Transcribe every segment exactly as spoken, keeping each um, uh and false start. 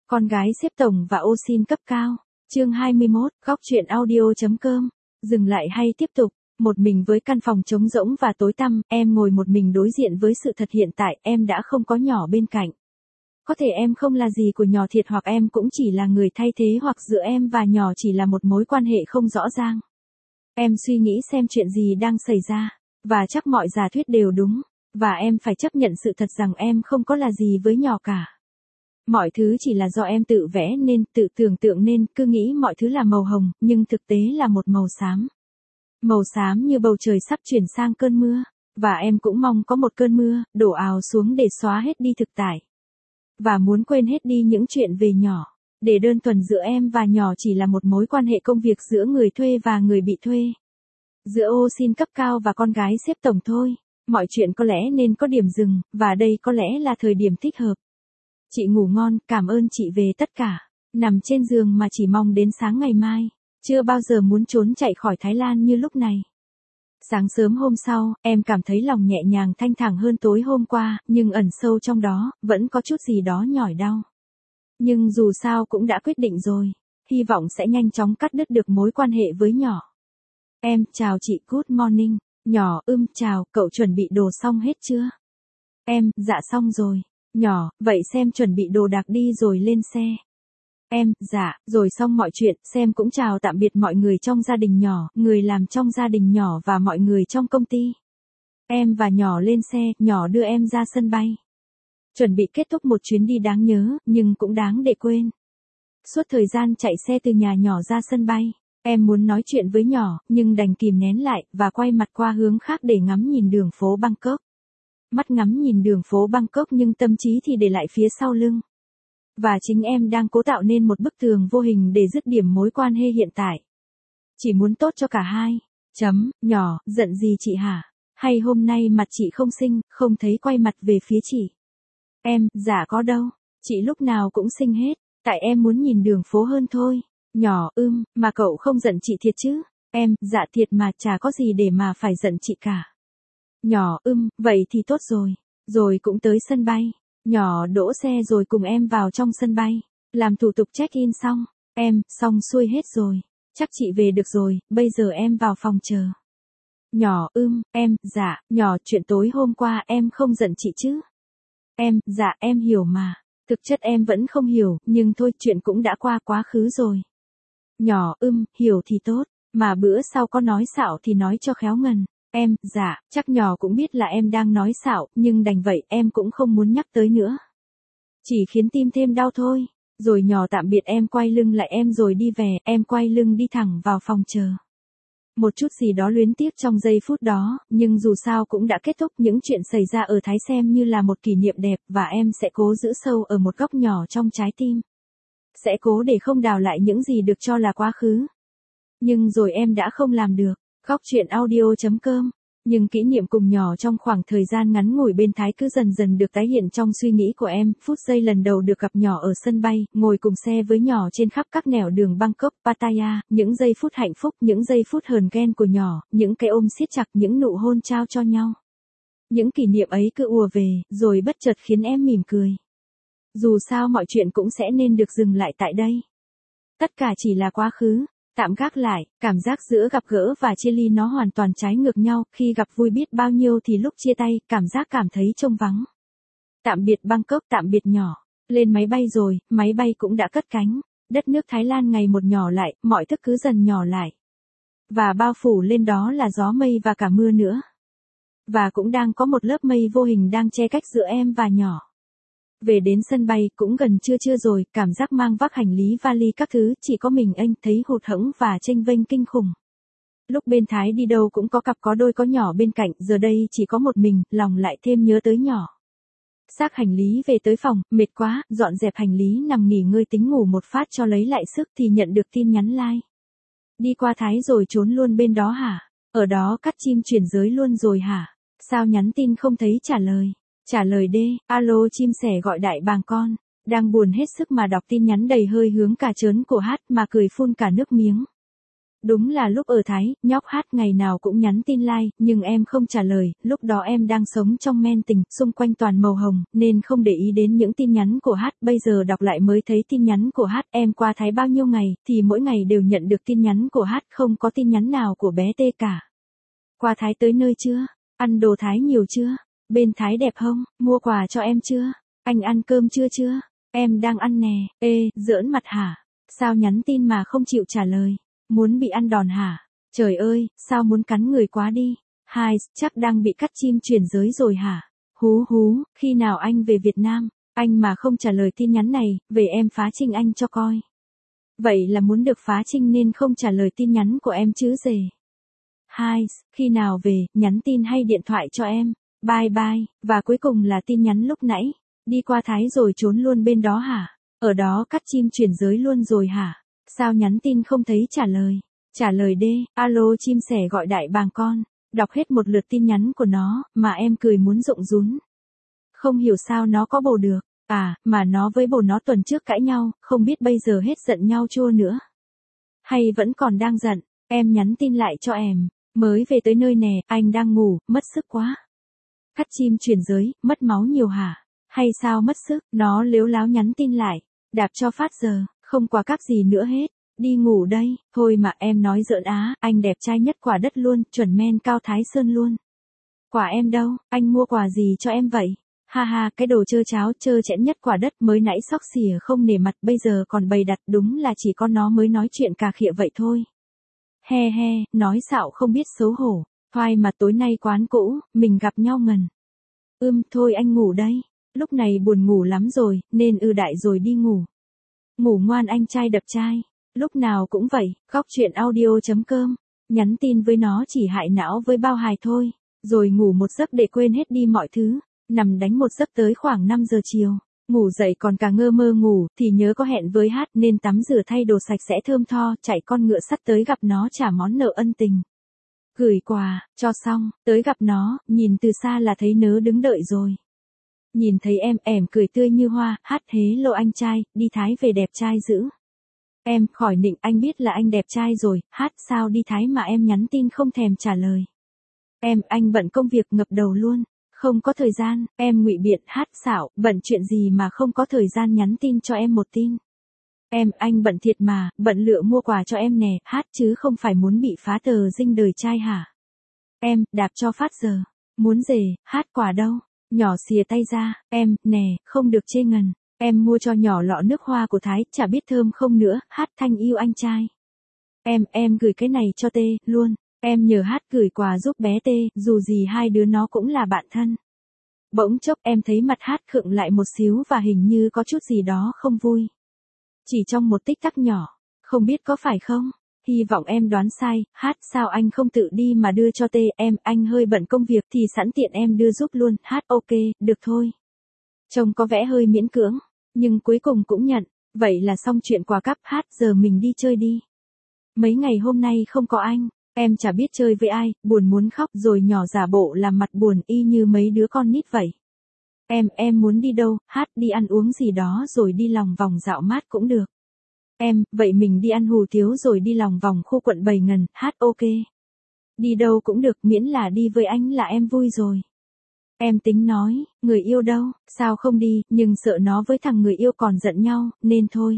Con gái xếp tổng và ô xin cấp cao. Chương hai mươi mốt, góc truyện audio.com. Dừng lại hay tiếp tục? Một mình với căn phòng trống rỗng và tối tăm, em ngồi một mình đối diện với sự thật hiện tại, em đã không có nhỏ bên cạnh. Có thể em không là gì của nhỏ thiệt, hoặc em cũng chỉ là người thay thế, hoặc giữa em và nhỏ chỉ là một mối quan hệ không rõ ràng. Em suy nghĩ xem chuyện gì đang xảy ra, và chắc mọi giả thuyết đều đúng, và em phải chấp nhận sự thật rằng em không có là gì với nhỏ cả. Mọi thứ chỉ là do em tự vẽ nên, tự tưởng tượng nên, cứ nghĩ mọi thứ là màu hồng, nhưng thực tế là một màu xám. Màu xám như bầu trời sắp chuyển sang cơn mưa, và em cũng mong có một cơn mưa, đổ ào xuống để xóa hết đi thực tại. Và muốn quên hết đi những chuyện về nhỏ, để đơn thuần giữa em và nhỏ chỉ là một mối quan hệ công việc giữa người thuê và người bị thuê. Giữa ô xin cấp cao và con gái xếp tổng thôi, mọi chuyện có lẽ nên có điểm dừng, và đây có lẽ là thời điểm thích hợp. Chị ngủ ngon, cảm ơn chị về tất cả. Nằm trên giường mà chỉ mong đến sáng ngày mai. Chưa bao giờ muốn trốn chạy khỏi Thái Lan như lúc này. Sáng sớm hôm sau, em cảm thấy lòng nhẹ nhàng thanh thản hơn tối hôm qua, nhưng ẩn sâu trong đó, vẫn có chút gì đó nhói đau. Nhưng dù sao cũng đã quyết định rồi. Hy vọng sẽ nhanh chóng cắt đứt được mối quan hệ với nhỏ. Em, chào chị, good morning. Nhỏ, ưm, chào, cậu chuẩn bị đồ xong hết chưa? Em, dạ xong rồi. Nhỏ, vậy xem chuẩn bị đồ đạc đi rồi lên xe. Em, dạ, rồi xong mọi chuyện, xem cũng chào tạm biệt mọi người trong gia đình nhỏ, người làm trong gia đình nhỏ và mọi người trong công ty. Em và nhỏ lên xe, nhỏ đưa em ra sân bay. Chuẩn bị kết thúc một chuyến đi đáng nhớ, nhưng cũng đáng để quên. Suốt thời gian chạy xe từ nhà nhỏ ra sân bay, em muốn nói chuyện với nhỏ, nhưng đành kìm nén lại, và quay mặt qua hướng khác để ngắm nhìn đường phố Bangkok. Mắt ngắm nhìn đường phố Bangkok nhưng tâm trí thì để lại phía sau lưng. Và chính em đang cố tạo nên một bức tường vô hình để dứt điểm mối quan hệ hiện tại. Chỉ muốn tốt cho cả hai. Chấm, nhỏ, giận gì chị hả? Hay hôm nay mặt chị không xinh, không thấy quay mặt về phía chị? Em, dạ có đâu. Chị lúc nào cũng xinh hết. Tại em muốn nhìn đường phố hơn thôi. Nhỏ, ưm, mà cậu không giận chị thiệt chứ? Em, dạ thiệt mà, chả có gì để mà phải giận chị cả. Nhỏ, ưm, vậy thì tốt rồi. Rồi cũng tới sân bay. Nhỏ đỗ xe rồi cùng em vào trong sân bay. Làm thủ tục check-in xong. Em, xong xuôi hết rồi. Chắc chị về được rồi, bây giờ em vào phòng chờ. Nhỏ, ưm, em, dạ, nhỏ, chuyện tối hôm qua em không giận chị chứ? Em, dạ, em hiểu mà. Thực chất em vẫn không hiểu, nhưng thôi, chuyện cũng đã qua quá khứ rồi. Nhỏ, ưm, hiểu thì tốt, mà bữa sau có nói xạo thì nói cho khéo ngần. Em, dạ, chắc nhỏ cũng biết là em đang nói xạo, nhưng đành vậy, em cũng không muốn nhắc tới nữa. Chỉ khiến tim thêm đau thôi. Rồi nhỏ tạm biệt em, quay lưng lại em rồi đi về, em quay lưng đi thẳng vào phòng chờ. Một chút gì đó luyến tiếc trong giây phút đó, nhưng dù sao cũng đã kết thúc. Những chuyện xảy ra ở Thái xem như là một kỷ niệm đẹp, và em sẽ cố giữ sâu ở một góc nhỏ trong trái tim. Sẽ cố để không đào lại những gì được cho là quá khứ. Nhưng rồi em đã không làm được. Góc truyện audio.com. Nhưng kỷ niệm cùng nhỏ trong khoảng thời gian ngắn ngủi bên Thái cứ dần dần được tái hiện trong suy nghĩ của em. Phút giây lần đầu được gặp nhỏ ở sân bay, ngồi cùng xe với nhỏ trên khắp các nẻo đường Bangkok, Pattaya, những giây phút hạnh phúc, những giây phút hờn ghen của nhỏ, những cái ôm siết chặt, những nụ hôn trao cho nhau. Những kỷ niệm ấy cứ ùa về, rồi bất chợt khiến em mỉm cười. Dù sao mọi chuyện cũng sẽ nên được dừng lại tại đây. Tất cả chỉ là quá khứ. Tạm gác lại, cảm giác giữa gặp gỡ và chia ly nó hoàn toàn trái ngược nhau, khi gặp vui biết bao nhiêu thì lúc chia tay, cảm giác cảm thấy trông vắng. Tạm biệt Bangkok, tạm biệt nhỏ. Lên máy bay rồi, máy bay cũng đã cất cánh. Đất nước Thái Lan ngày một nhỏ lại, mọi thứ cứ dần nhỏ lại. Và bao phủ lên đó là gió mây và cả mưa nữa. Và cũng đang có một lớp mây vô hình đang che cách giữa em và nhỏ. Về đến sân bay, cũng gần trưa trưa rồi, cảm giác mang vác hành lý vali các thứ, chỉ có mình anh thấy hụt hẫng và chênh vênh kinh khủng. Lúc bên Thái đi đâu cũng có cặp có đôi có nhỏ bên cạnh, giờ đây chỉ có một mình, lòng lại thêm nhớ tới nhỏ. Xách hành lý về tới phòng, mệt quá, dọn dẹp hành lý nằm nghỉ ngơi tính ngủ một phát cho lấy lại sức thì nhận được tin nhắn like. Đi qua Thái rồi trốn luôn bên đó hả? Ở đó cắt chim chuyển giới luôn rồi hả? Sao nhắn tin không thấy trả lời? Trả lời đê, alo chim sẻ gọi đại bàng con. Đang buồn hết sức mà đọc tin nhắn đầy hơi hướng cả trớn cổ hát mà cười phun cả nước miếng. Đúng là lúc ở Thái, nhóc hát ngày nào cũng nhắn tin like, nhưng em không trả lời, lúc đó em đang sống trong men tình, xung quanh toàn màu hồng, nên không để ý đến những tin nhắn của hát, bây giờ đọc lại mới thấy tin nhắn của hát, em qua Thái bao nhiêu ngày, thì mỗi ngày đều nhận được tin nhắn của hát, không có tin nhắn nào của bé T cả. Qua Thái tới nơi chưa? Ăn đồ Thái nhiều chưa? Bên Thái đẹp không? Mua quà cho em chưa? Anh ăn cơm chưa chưa? Em đang ăn nè, ê, giỡn mặt hả? Sao nhắn tin mà không chịu trả lời? Muốn bị ăn đòn hả? Trời ơi, sao muốn cắn người quá đi? Hai, chắc đang bị cắt chim chuyển giới rồi hả? Hú hú, khi nào anh về Việt Nam? Anh mà không trả lời tin nhắn này, về em phá trinh anh cho coi. Vậy là muốn được phá trinh nên không trả lời tin nhắn của em chứ dề. Hai, khi nào về, nhắn tin hay điện thoại cho em. Bye bye, và cuối cùng là tin nhắn lúc nãy. Đi qua Thái rồi trốn luôn bên đó hả? Ở đó cắt chim chuyển giới luôn rồi hả? Sao nhắn tin không thấy trả lời? Trả lời đê, alo chim sẻ gọi đại bàng con. Đọc hết một lượt tin nhắn của nó, mà em cười muốn rụng rún. Không hiểu sao nó có bồ được. À, mà nó với bồ nó tuần trước cãi nhau, không biết bây giờ hết giận nhau chua nữa. Hay vẫn còn đang giận, em nhắn tin lại cho em. Mới về tới nơi nè, anh đang ngủ, mất sức quá. Cắt chim chuyển giới, mất máu nhiều hả? Hay sao mất sức? Nó lếu láo nhắn tin lại. Đạp cho phát giờ, không quà cáp gì nữa hết. Đi ngủ đây, thôi mà em nói giỡn á, anh đẹp trai nhất quả đất luôn, chuẩn men cao Thái Sơn luôn. Quả em đâu, anh mua quà gì cho em vậy? Ha ha, cái đồ chơ cháo chơ chẽn nhất quả đất mới nãy xóc xỉa không nể mặt bây giờ còn bày đặt đúng là chỉ có nó mới nói chuyện cà khịa vậy thôi. He he, nói xạo không biết xấu hổ. Khoai mà tối nay quán cũ, mình gặp nhau ngần. Ưm, thôi anh ngủ đây. Lúc này buồn ngủ lắm rồi, nên ư đại rồi đi ngủ. Ngủ ngoan anh trai đập trai. Lúc nào cũng vậy, góc chuyện audio chấm com. Nhắn tin với nó chỉ hại não với bao hài thôi. Rồi ngủ một giấc để quên hết đi mọi thứ. Nằm đánh một giấc tới khoảng năm giờ chiều. Ngủ dậy còn cả ngơ mơ ngủ, thì nhớ có hẹn với hát nên tắm rửa thay đồ sạch sẽ thơm tho, chạy con ngựa sắt tới gặp nó trả món nợ ân tình. Gửi quà, cho xong, tới gặp nó, nhìn từ xa là thấy nớ đứng đợi rồi. Nhìn thấy em, ẻm cười tươi như hoa, hát hế lộ anh trai, đi Thái về đẹp trai dữ. Em, khỏi nịnh, anh biết là anh đẹp trai rồi, hát sao đi Thái mà em nhắn tin không thèm trả lời. Em, anh bận công việc ngập đầu luôn. Không có thời gian, em ngụy biện, hát xảo, bận chuyện gì mà không có thời gian nhắn tin cho em một tin. Em, anh bận thiệt mà, bận lựa mua quà cho em nè, hát chứ không phải muốn bị phá tờ dinh đời trai hả? Em, đạp cho phát giờ. Muốn rể, hát quà đâu? Nhỏ xìa tay ra, em, nè, không được chê ngần. Em mua cho nhỏ lọ nước hoa của Thái, chả biết thơm không nữa, hát thanh yêu anh trai. Em, em gửi cái này cho Tê, luôn. Em nhờ hát gửi quà giúp bé Tê, dù gì hai đứa nó cũng là bạn thân. Bỗng chốc em thấy mặt hát khựng lại một xíu và hình như có chút gì đó không vui. Chỉ trong một tích tắc nhỏ, không biết có phải không? Hy vọng em đoán sai, hát sao anh không tự đi mà đưa cho Tê, em, anh hơi bận công việc thì sẵn tiện em đưa giúp luôn, hát ok, được thôi. Trông có vẻ hơi miễn cưỡng, nhưng cuối cùng cũng nhận, vậy là xong chuyện quà cáp, hát giờ mình đi chơi đi. Mấy ngày hôm nay không có anh. Em chả biết chơi với ai, buồn muốn khóc rồi nhỏ giả bộ làm mặt buồn y như mấy đứa con nít vậy. Em, em muốn đi đâu, hát đi ăn uống gì đó rồi đi lòng vòng dạo mát cũng được. Em, vậy mình đi ăn hủ tiếu rồi đi lòng vòng khu quận Bảy Ngần, hát ok. Đi đâu cũng được miễn là đi với anh là em vui rồi. Em tính nói, người yêu đâu, sao không đi, nhưng sợ nó với thằng người yêu còn giận nhau, nên thôi.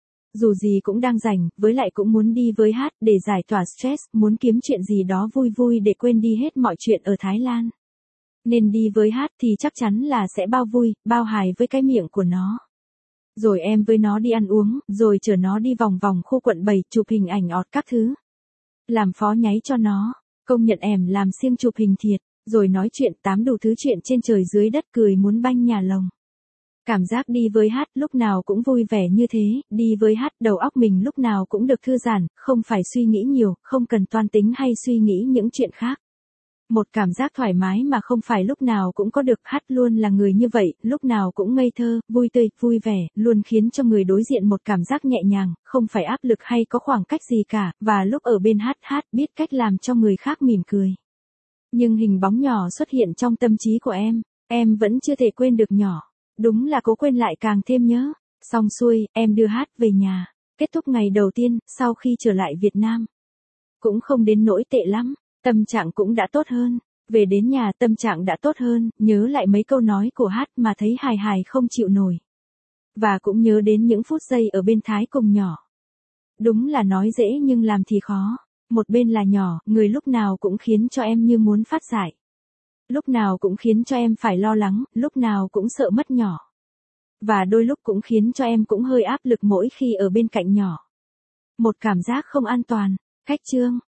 Dù gì cũng đang rảnh, với lại cũng muốn đi với hát để giải tỏa stress, muốn kiếm chuyện gì đó vui vui để quên đi hết mọi chuyện ở Thái Lan. Nên đi với hát thì chắc chắn là sẽ bao vui, bao hài với cái miệng của nó. Rồi em với nó đi ăn uống, rồi chở nó đi vòng vòng khu quận bảy, chụp hình ảnh ọt các thứ. Làm phó nháy cho nó, công nhận em làm siêng chụp hình thiệt, rồi nói chuyện tám đủ thứ chuyện trên trời dưới đất cười muốn banh nhà lồng. Cảm giác đi với hát lúc nào cũng vui vẻ như thế, đi với hát đầu óc mình lúc nào cũng được thư giãn, không phải suy nghĩ nhiều, không cần toan tính hay suy nghĩ những chuyện khác. Một cảm giác thoải mái mà không phải lúc nào cũng có được, hát luôn là người như vậy, lúc nào cũng ngây thơ, vui tươi, vui vẻ, luôn khiến cho người đối diện một cảm giác nhẹ nhàng, không phải áp lực hay có khoảng cách gì cả, và lúc ở bên hát, hát biết cách làm cho người khác mỉm cười. Nhưng hình bóng nhỏ xuất hiện trong tâm trí của em, em vẫn chưa thể quên được nhỏ. Đúng là cố quên lại càng thêm nhớ. Xong xuôi, em đưa hát về nhà. Kết thúc ngày đầu tiên, sau khi trở lại Việt Nam. Cũng không đến nỗi tệ lắm, tâm trạng cũng đã tốt hơn. Về đến nhà tâm trạng đã tốt hơn, nhớ lại mấy câu nói của Hát mà thấy hài hài không chịu nổi. Và cũng nhớ đến những phút giây ở bên Thái cùng nhỏ. Đúng là nói dễ nhưng làm thì khó. Một bên là nhỏ, người lúc nào cũng khiến cho em như muốn phát dại. Lúc nào cũng khiến cho em phải lo lắng, lúc nào cũng sợ mất nhỏ. Và đôi lúc cũng khiến cho em cũng hơi áp lực mỗi khi ở bên cạnh nhỏ. Một cảm giác không an toàn. Khách chương.